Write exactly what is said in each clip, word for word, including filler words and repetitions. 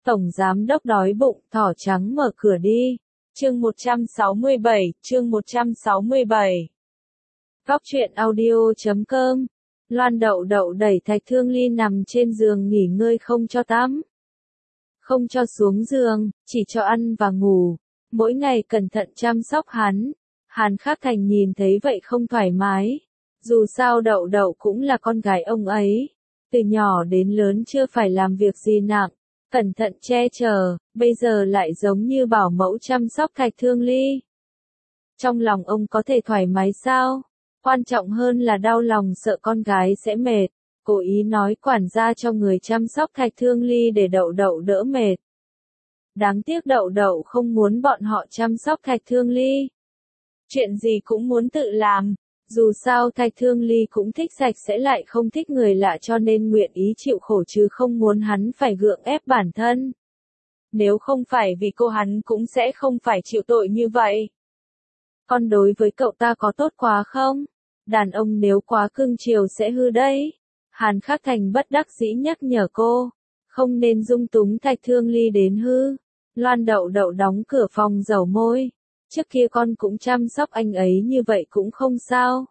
Tổng giám đốc đói bụng, thỏ trắng mở cửa đi. Chương một trăm sáu mươi bảy, chương một trăm sáu mươi bảy. Góc truyện audio chấm com. Loan Đậu Đậu đẩy Thạch Thương Ly nằm trên giường nghỉ ngơi, không cho tắm, không cho xuống giường, chỉ cho ăn và ngủ. Mỗi ngày cẩn thận chăm sóc hắn. Hàn Khắc Thành nhìn thấy vậy không thoải mái. Dù sao Đậu Đậu cũng là con gái ông ấy. Từ nhỏ đến lớn chưa phải làm việc gì nặng, cẩn thận che chở, bây giờ lại giống như bảo mẫu chăm sóc Thạch Thương Ly. Trong lòng ông có thể thoải mái sao? Quan trọng hơn là đau lòng sợ con gái sẽ mệt, cố ý nói quản gia cho người chăm sóc Thạch Thương Ly để Đậu Đậu đỡ mệt. Đáng tiếc Đậu Đậu không muốn bọn họ chăm sóc Thạch Thương Ly. Chuyện gì cũng muốn tự làm. Dù sao Thạch Thương Ly cũng thích sạch sẽ lại không thích người lạ, cho nên nguyện ý chịu khổ chứ không muốn hắn phải gượng ép bản thân. Nếu không phải vì cô, hắn cũng sẽ không phải chịu tội như vậy. Con đối với cậu ta có tốt quá không? Đàn ông nếu quá cưng chiều sẽ hư đấy. Hàn Khắc Thành bất đắc dĩ nhắc nhở cô. Không nên dung túng Thạch Thương Ly đến hư. Loan Đậu Đậu đóng cửa phòng dầu môi. Trước kia con cũng chăm sóc anh ấy như vậy cũng không sao.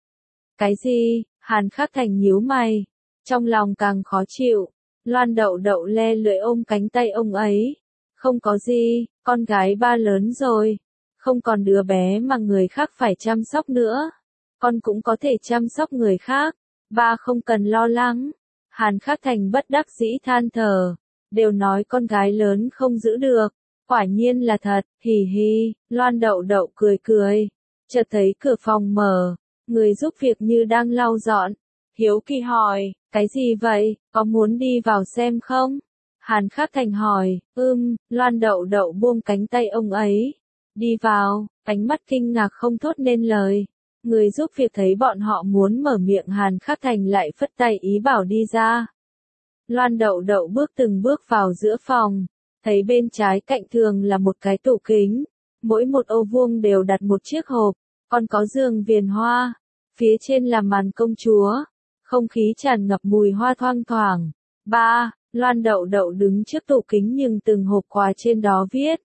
Cái gì? Hàn Khắc Thành nhíu mày. Trong lòng càng khó chịu. Loan Đậu Đậu le lưỡi ôm cánh tay ông ấy. Không có gì, con gái ba lớn rồi. Không còn đứa bé mà người khác phải chăm sóc nữa. Con cũng có thể chăm sóc người khác. Ba không cần lo lắng. Hàn Khắc Thành bất đắc dĩ than thở. Đều nói con gái lớn không giữ được. Quả nhiên là thật, hì hì. Loan Đậu Đậu cười cười. Chợt thấy cửa phòng mở. Người giúp việc như đang lau dọn. Hiếu kỳ hỏi, cái gì vậy, có muốn đi vào xem không? Hàn Khắc Thành hỏi, ưm, Loan Đậu Đậu buông cánh tay ông ấy. Đi vào, ánh mắt kinh ngạc không thốt nên lời. Người giúp việc thấy bọn họ muốn mở miệng, Hàn Khắc Thành lại phất tay ý bảo đi ra. Loan Đậu Đậu bước từng bước vào giữa phòng. Thấy bên trái cạnh tường là một cái tủ kính. Mỗi một ô vuông đều đặt một chiếc hộp. Còn có giường viền hoa. Phía trên là màn công chúa. Không khí tràn ngập mùi hoa thoang thoảng. Ba, Loan Đậu Đậu đứng trước tủ kính nhưng từng hộp quà trên đó viết.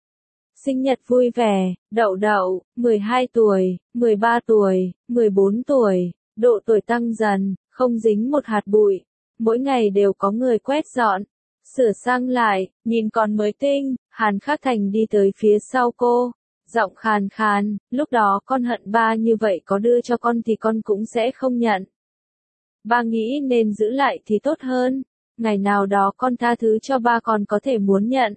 Sinh nhật vui vẻ, Đậu Đậu, mười hai tuổi, mười ba tuổi, mười bốn tuổi, độ tuổi tăng dần, không dính một hạt bụi. Mỗi ngày đều có người quét dọn, sửa sang lại, nhìn còn mới tinh. Hàn Khắc Thành đi tới phía sau cô. Giọng khàn khàn, lúc đó con hận ba như vậy, có đưa cho con thì con cũng sẽ không nhận. Ba nghĩ nên giữ lại thì tốt hơn. Ngày nào đó con tha thứ cho ba, còn có thể muốn nhận.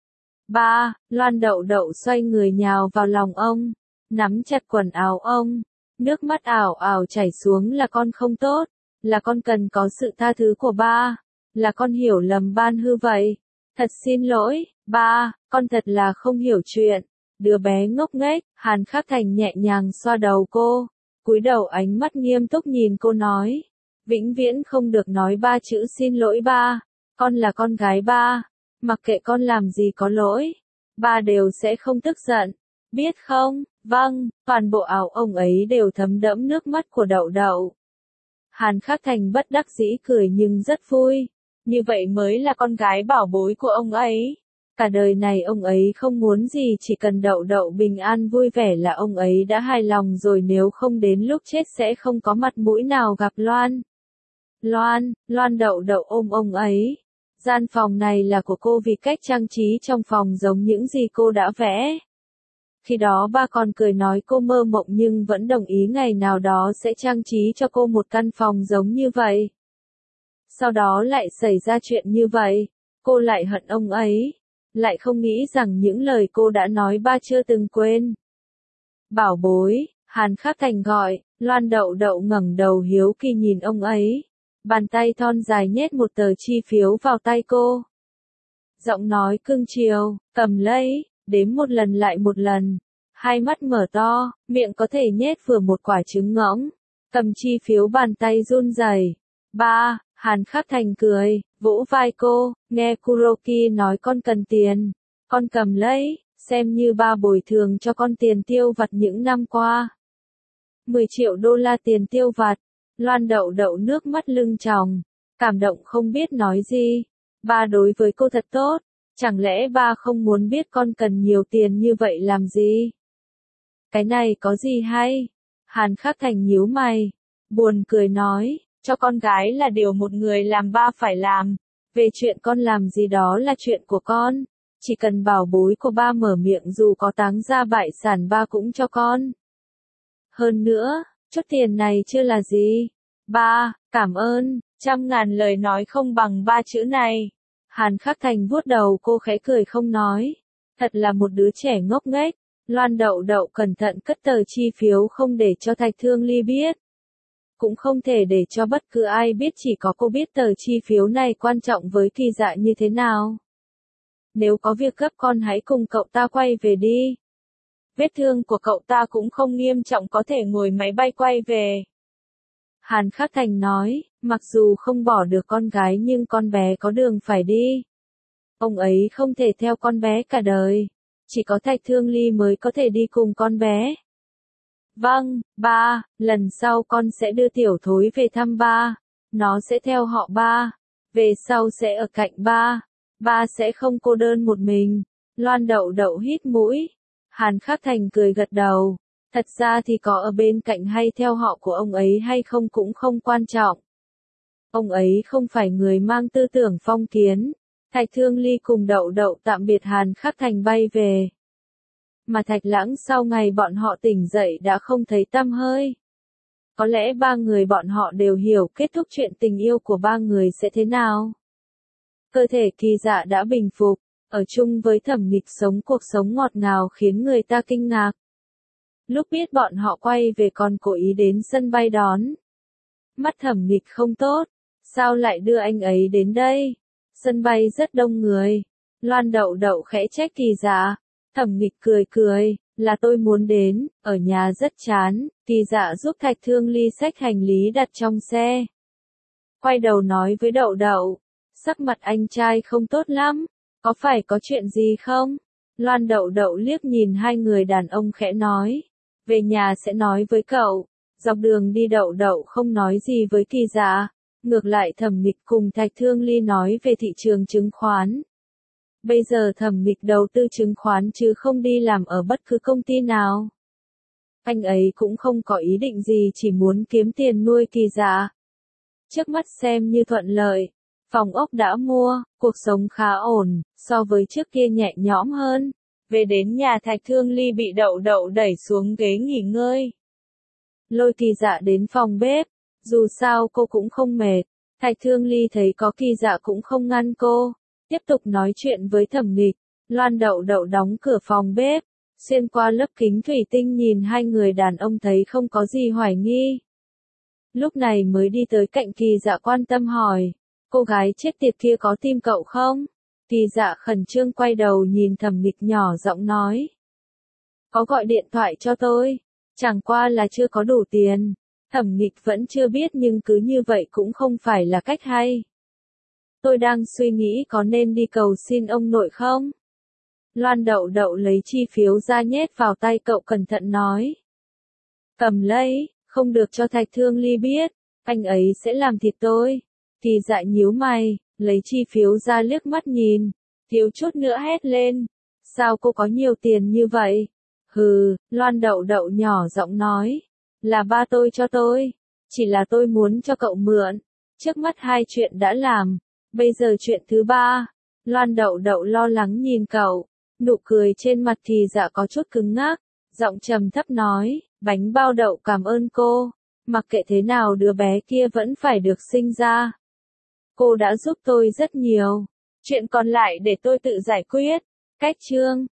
Ba, Loan Đậu Đậu xoay người nhào vào lòng ông. Nắm chặt quần áo ông. Nước mắt ảo ảo chảy xuống. Là con không tốt. Là con cần có sự tha thứ của ba. Là con hiểu lầm ban hư vậy. Thật xin lỗi, ba, con thật là không hiểu chuyện. Đứa bé ngốc nghếch. Hàn Khắc Thành nhẹ nhàng xoa đầu cô. Cúi đầu ánh mắt nghiêm túc nhìn cô nói. Vĩnh viễn không được nói ba chữ xin lỗi ba. Con là con gái ba. Mặc kệ con làm gì có lỗi, ba đều sẽ không tức giận. Biết không? Vâng. Toàn bộ áo ông ấy đều thấm đẫm nước mắt của Đậu Đậu. Hàn Khắc Thành bất đắc dĩ cười nhưng rất vui. Như vậy mới là con gái bảo bối của ông ấy. Cả đời này ông ấy không muốn gì, chỉ cần Đậu Đậu bình an vui vẻ là ông ấy đã hài lòng rồi, nếu không đến lúc chết sẽ không có mặt mũi nào gặp Loan. Loan, Loan Đậu Đậu ôm ông ấy. Gian phòng này là của cô vì cách trang trí trong phòng giống những gì cô đã vẽ. Khi đó ba còn cười nói cô mơ mộng nhưng vẫn đồng ý ngày nào đó sẽ trang trí cho cô một căn phòng giống như vậy. Sau đó lại xảy ra chuyện như vậy. Cô lại hận ông ấy. Lại không nghĩ rằng những lời cô đã nói ba chưa từng quên. Bảo bối, Hàn Khắc Thành gọi. Loan Đậu Đậu ngẩng đầu hiếu kỳ nhìn ông ấy. Bàn tay thon dài nhét một tờ chi phiếu vào tay cô. Giọng nói cưng chiều, cầm lấy, đếm một lần lại một lần. Hai mắt mở to, miệng có thể nhét vừa một quả trứng ngỗng. Cầm chi phiếu bàn tay run rẩy. Ba, Hàn Khắc Thành cười, vỗ vai cô, nghe Kuroki nói con cần tiền. Con cầm lấy, xem như ba bồi thường cho con tiền tiêu vặt những năm qua. mười triệu đô la tiền tiêu vặt. Loan Đậu Đậu nước mắt lưng tròng, cảm động không biết nói gì. Ba đối với cô thật tốt, chẳng lẽ ba không muốn biết con cần nhiều tiền như vậy làm gì? Cái này có gì hay? Hàn Khắc Thành nhíu mày, buồn cười nói, cho con gái là điều một người làm ba phải làm, về chuyện con làm gì đó là chuyện của con, chỉ cần bảo bối của ba mở miệng dù có táng gia bại sản ba cũng cho con. Hơn nữa, chút tiền này chưa là gì. Ba, cảm ơn, trăm ngàn lời nói không bằng ba chữ này. Hàn Khắc Thành vuốt đầu cô khẽ cười không nói. Thật là một đứa trẻ ngốc nghếch. Loan Đậu Đậu cẩn thận cất tờ chi phiếu không để cho Thạch Thương Ly biết. Cũng không thể để cho bất cứ ai biết, chỉ có cô biết tờ chi phiếu này quan trọng với Kỳ Dạ như thế nào. Nếu có việc gấp con hãy cùng cậu ta quay về đi. Vết thương của cậu ta cũng không nghiêm trọng, có thể ngồi máy bay quay về. Hàn Khắc Thành nói, mặc dù không bỏ được con gái nhưng con bé có đường phải đi. Ông ấy không thể theo con bé cả đời. Chỉ có Thạch Thương Ly mới có thể đi cùng con bé. Vâng, ba, lần sau con sẽ đưa tiểu thối về thăm ba. Nó sẽ theo họ ba. Về sau sẽ ở cạnh ba. Ba sẽ không cô đơn một mình. Loan Đậu Đậu hít mũi. Hàn Khắc Thành cười gật đầu. Thật ra thì có ở bên cạnh hay theo họ của ông ấy hay không cũng không quan trọng. Ông ấy không phải người mang tư tưởng phong kiến. Thạch Thương Ly cùng Đậu Đậu tạm biệt Hàn Khắc Thành bay về. Mà Thạch Lãng sau ngày bọn họ tỉnh dậy đã không thấy tăm hơi. Có lẽ ba người bọn họ đều hiểu kết thúc chuyện tình yêu của ba người sẽ thế nào. Cơ thể Kỳ Dạ đã bình phục, ở chung với Thẩm Nghịch sống cuộc sống ngọt ngào khiến người ta kinh ngạc. Lúc biết bọn họ quay về còn cố ý đến sân bay đón. Mắt Thẩm Nghịch không tốt, sao lại đưa anh ấy đến đây? Sân bay rất đông người. Loan Đậu Đậu khẽ trách Kỳ Dạ. Thẩm Nghịch cười cười, là tôi muốn đến, ở nhà rất chán. Kỳ Dạ giúp Thạch Thương Ly xách hành lý đặt trong xe. Quay đầu nói với Đậu Đậu, sắc mặt anh trai không tốt lắm, có phải có chuyện gì không? Loan Đậu Đậu liếc nhìn hai người đàn ông khẽ nói, về nhà sẽ nói với cậu. Dọc đường đi Đậu Đậu không nói gì với Kỳ Dạ, ngược lại Thẩm Nghịch cùng Thạch Thương Ly nói về thị trường chứng khoán. Bây giờ Thẩm Nghịch đầu tư chứng khoán chứ không đi làm ở bất cứ công ty nào. Anh ấy cũng không có ý định gì, chỉ muốn kiếm tiền nuôi Kỳ Dạ. Trước mắt xem như thuận lợi. Phòng ốc đã mua, cuộc sống khá ổn, so với trước kia nhẹ nhõm hơn. Về đến nhà Thạch Thương Ly bị Đậu Đậu đẩy xuống ghế nghỉ ngơi. Lôi Kỳ Dạ đến phòng bếp, dù sao cô cũng không mệt. Thạch Thương Ly thấy có Kỳ Dạ cũng không ngăn cô, tiếp tục nói chuyện với Thẩm Nghịch. Loan Đậu Đậu đóng cửa phòng bếp, xuyên qua lớp kính thủy tinh nhìn hai người đàn ông thấy không có gì hoài nghi. Lúc này mới đi tới cạnh Kỳ Dạ quan tâm hỏi, cô gái chết tiệt kia có tìm cậu không? Kỳ Dạ khẩn trương quay đầu nhìn Thẩm Nghịch nhỏ giọng nói. Có gọi điện thoại cho tôi, chẳng qua là chưa có đủ tiền. Thẩm Nghịch vẫn chưa biết nhưng cứ như vậy cũng không phải là cách hay. Tôi đang suy nghĩ có nên đi cầu xin ông nội không? Loan Đậu Đậu lấy chi phiếu ra nhét vào tay cậu cẩn thận nói. Cầm lấy, không được cho Thạch Thương Ly biết, anh ấy sẽ làm thịt tôi. Kỳ Dạ nhíu mày, lấy chi phiếu ra liếc mắt nhìn, thiếu chút nữa hét lên. Sao cô có nhiều tiền như vậy? Hừ, Loan Đậu Đậu nhỏ giọng nói. Là ba tôi cho tôi, chỉ là tôi muốn cho cậu mượn. Trước mắt hai chuyện đã làm, bây giờ chuyện thứ ba. Loan Đậu Đậu lo lắng nhìn cậu, nụ cười trên mặt Kỳ Dạ có chút cứng ngắc, giọng trầm thấp nói, bánh bao đậu cảm ơn cô, mặc kệ thế nào đứa bé kia vẫn phải được sinh ra. Cô đã giúp tôi rất nhiều, chuyện còn lại để tôi tự giải quyết. Cách chương